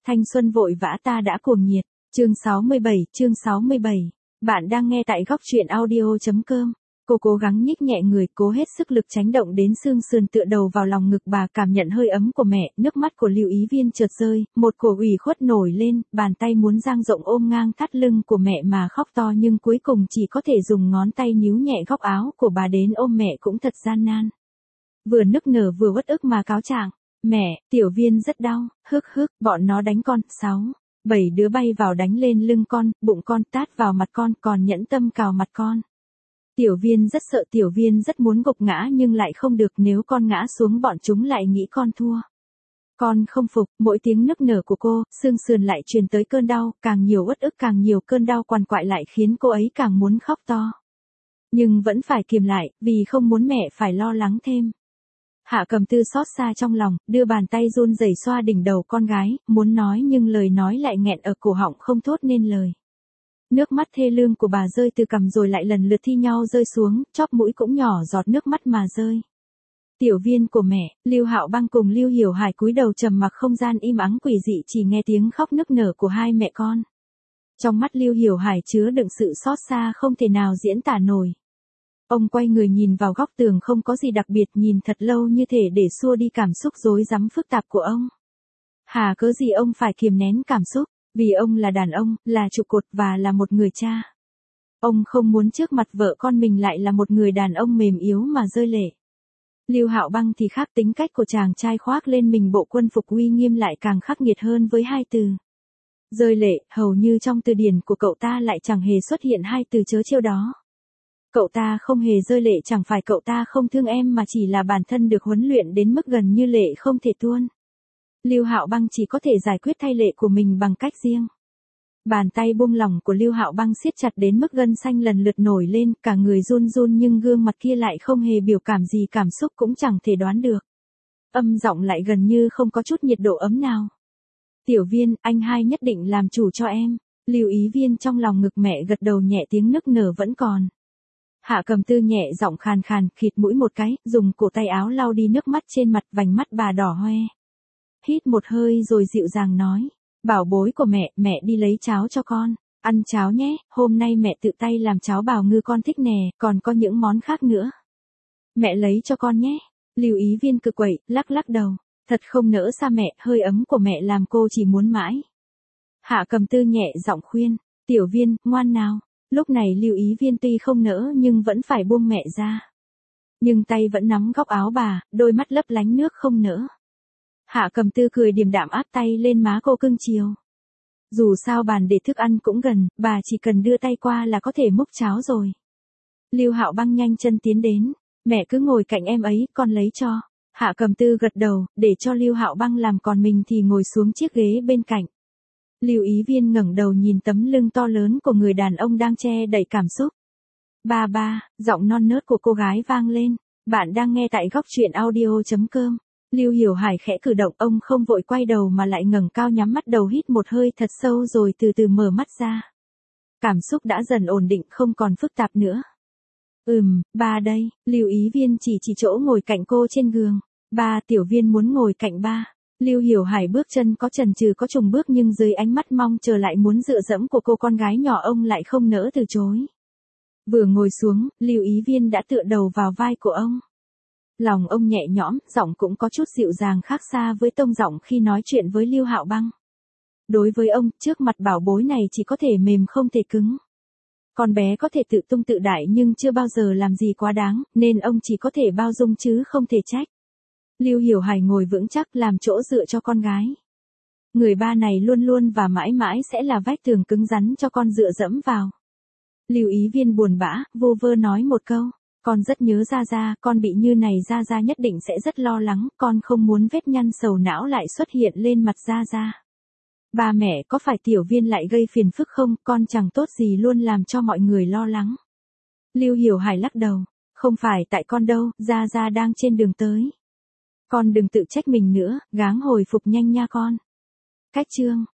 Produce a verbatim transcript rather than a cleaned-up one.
Thanh xuân vội vã ta đã cuồng nhiệt. Chương sáu mươi bảy, chương sáu mươi bảy. Bạn đang nghe tại góc truyện audio.com. Cô cố gắng nhích nhẹ người, cố hết sức lực tránh động đến xương sườn tựa đầu vào lòng ngực bà, cảm nhận hơi ấm của mẹ. Nước mắt của Lưu Ý Viên chợt rơi, một cổ ủy khuất nổi lên, bàn tay muốn dang rộng ôm ngang thắt lưng của mẹ mà khóc to, nhưng cuối cùng chỉ có thể dùng ngón tay níu nhẹ góc áo của bà đến ôm mẹ cũng thật gian nan. Vừa nức nở vừa uất ức mà cáo trạng. Mẹ, Tiểu Viên rất đau, hức hức, bọn nó đánh con, sáu, bảy đứa bay vào đánh lên lưng con, bụng con, tát vào mặt con, còn nhẫn tâm cào mặt con. Tiểu Viên rất sợ, Tiểu Viên rất muốn gục ngã nhưng lại không được, nếu con ngã xuống bọn chúng lại nghĩ con thua. Con không phục, mỗi tiếng nức nở của cô, xương sườn lại truyền tới cơn đau, càng nhiều uất ức càng nhiều cơn đau quằn quại lại khiến cô ấy càng muốn khóc to. Nhưng vẫn phải kiềm lại, vì không muốn mẹ phải lo lắng thêm. Hạ Cầm Tư xót xa trong lòng, đưa bàn tay run rẩy xoa đỉnh đầu con gái, muốn nói nhưng lời nói lại nghẹn ở cổ họng không thốt nên lời. Nước mắt thê lương của bà rơi từ cằm rồi lại lần lượt thi nhau rơi xuống, chóp mũi cũng nhỏ giọt nước mắt mà rơi. Tiểu Viên của mẹ, Lưu Hạo Băng cùng Lưu Hiểu Hải cúi đầu trầm mặc, không gian im ắng quỷ dị, chỉ nghe tiếng khóc nức nở của hai mẹ con. Trong mắt Lưu Hiểu Hải chứa đựng sự xót xa không thể nào diễn tả nổi. Ông quay người nhìn vào góc tường, không có gì đặc biệt, nhìn thật lâu như thể để xua đi cảm xúc rối rắm phức tạp của ông. Hà cớ gì ông phải kiềm nén cảm xúc, vì ông là đàn ông, là trụ cột và là một người cha. Ông không muốn trước mặt vợ con mình lại là một người đàn ông mềm yếu mà rơi lệ. Lưu Hạo Băng thì khác, tính cách của chàng trai khoác lên mình bộ quân phục uy nghiêm lại càng khắc nghiệt hơn với hai từ rơi lệ, hầu như trong từ điển của cậu ta lại chẳng hề xuất hiện hai từ trớ trêu đó. Cậu ta không hề rơi lệ, chẳng phải cậu ta không thương em mà chỉ là bản thân được huấn luyện đến mức gần như lệ không thể tuôn. Lưu Hạo Băng chỉ có thể giải quyết thay lệ của mình bằng cách riêng. Bàn tay buông lỏng của Lưu Hạo Băng siết chặt đến mức gân xanh lần lượt nổi lên, cả người run run nhưng gương mặt kia lại không hề biểu cảm gì, cảm xúc cũng chẳng thể đoán được. Âm giọng lại gần như không có chút nhiệt độ ấm nào. Tiểu Viên, anh hai nhất định làm chủ cho em. Lưu Ý Viên trong lòng ngực mẹ gật đầu nhẹ, tiếng nức nở vẫn còn. Hạ Cầm Tư nhẹ giọng khàn khàn, khịt mũi một cái, dùng cổ tay áo lau đi nước mắt trên mặt, vành mắt bà đỏ hoe. Hít một hơi rồi dịu dàng nói, bảo bối của mẹ, mẹ đi lấy cháo cho con, ăn cháo nhé, hôm nay mẹ tự tay làm cháo bào ngư con thích nè, còn có những món khác nữa. Mẹ lấy cho con nhé. Lưu Ý Viên cực quậy, lắc lắc đầu, thật không nỡ xa mẹ, hơi ấm của mẹ làm cô chỉ muốn mãi. Hạ Cầm Tư nhẹ giọng khuyên, Tiểu Viên, ngoan nào. Lúc này Lưu Ý Viên tuy không nỡ nhưng vẫn phải buông mẹ ra. Nhưng tay vẫn nắm góc áo bà, đôi mắt lấp lánh nước không nỡ. Hạ Cầm Tư cười điềm đạm áp tay lên má cô cưng chiều. Dù sao bàn để thức ăn cũng gần, bà chỉ cần đưa tay qua là có thể múc cháo rồi. Lưu Hạo Băng nhanh chân tiến đến, mẹ cứ ngồi cạnh em ấy, con lấy cho. Hạ Cầm Tư gật đầu, để cho Lưu Hạo Băng làm, còn mình thì ngồi xuống chiếc ghế bên cạnh. Lưu Ý Viên ngẩng đầu nhìn tấm lưng to lớn của người đàn ông đang che đậy cảm xúc. Ba ba, giọng non nớt của cô gái vang lên. Bạn đang nghe tại góc truyện audio.com. Lưu Hiểu Hải khẽ cử động, ông không vội quay đầu mà lại ngẩng cao, nhắm mắt đầu hít một hơi thật sâu rồi từ từ mở mắt ra. Cảm xúc đã dần ổn định, không còn phức tạp nữa. Ừm, ba đây, Lưu Ý Viên chỉ chỉ chỗ ngồi cạnh cô trên giường. Ba, Tiểu Viên muốn ngồi cạnh ba. Lưu Hiểu Hải bước chân có chần chừ có chùng bước, nhưng dưới ánh mắt mong chờ lại muốn dựa dẫm của cô con gái nhỏ, ông lại không nỡ từ chối. Vừa ngồi xuống, Lưu Ý Viên đã tựa đầu vào vai của ông. Lòng ông nhẹ nhõm, giọng cũng có chút dịu dàng, khác xa với tông giọng khi nói chuyện với Lưu Hạo Băng. Đối với ông, trước mặt bảo bối này chỉ có thể mềm không thể cứng. Con bé có thể tự tung tự đại nhưng chưa bao giờ làm gì quá đáng, nên ông chỉ có thể bao dung chứ không thể trách. Lưu Hiểu Hải ngồi vững chắc, làm chỗ dựa cho con gái. Người ba này luôn luôn và mãi mãi sẽ là vách tường cứng rắn cho con dựa dẫm vào. Lưu Ý Viên buồn bã, vô vơ nói một câu, con rất nhớ Gia Gia, con bị như này Gia Gia nhất định sẽ rất lo lắng, con không muốn vết nhăn sầu não lại xuất hiện lên mặt Gia Gia. Ba mẹ, có phải Tiểu Viên lại gây phiền phức không, con chẳng tốt gì luôn làm cho mọi người lo lắng. Lưu Hiểu Hải lắc đầu, không phải tại con đâu, Gia Gia đang trên đường tới. Con đừng tự trách mình nữa, gắng hồi phục nhanh nha con. Cách chương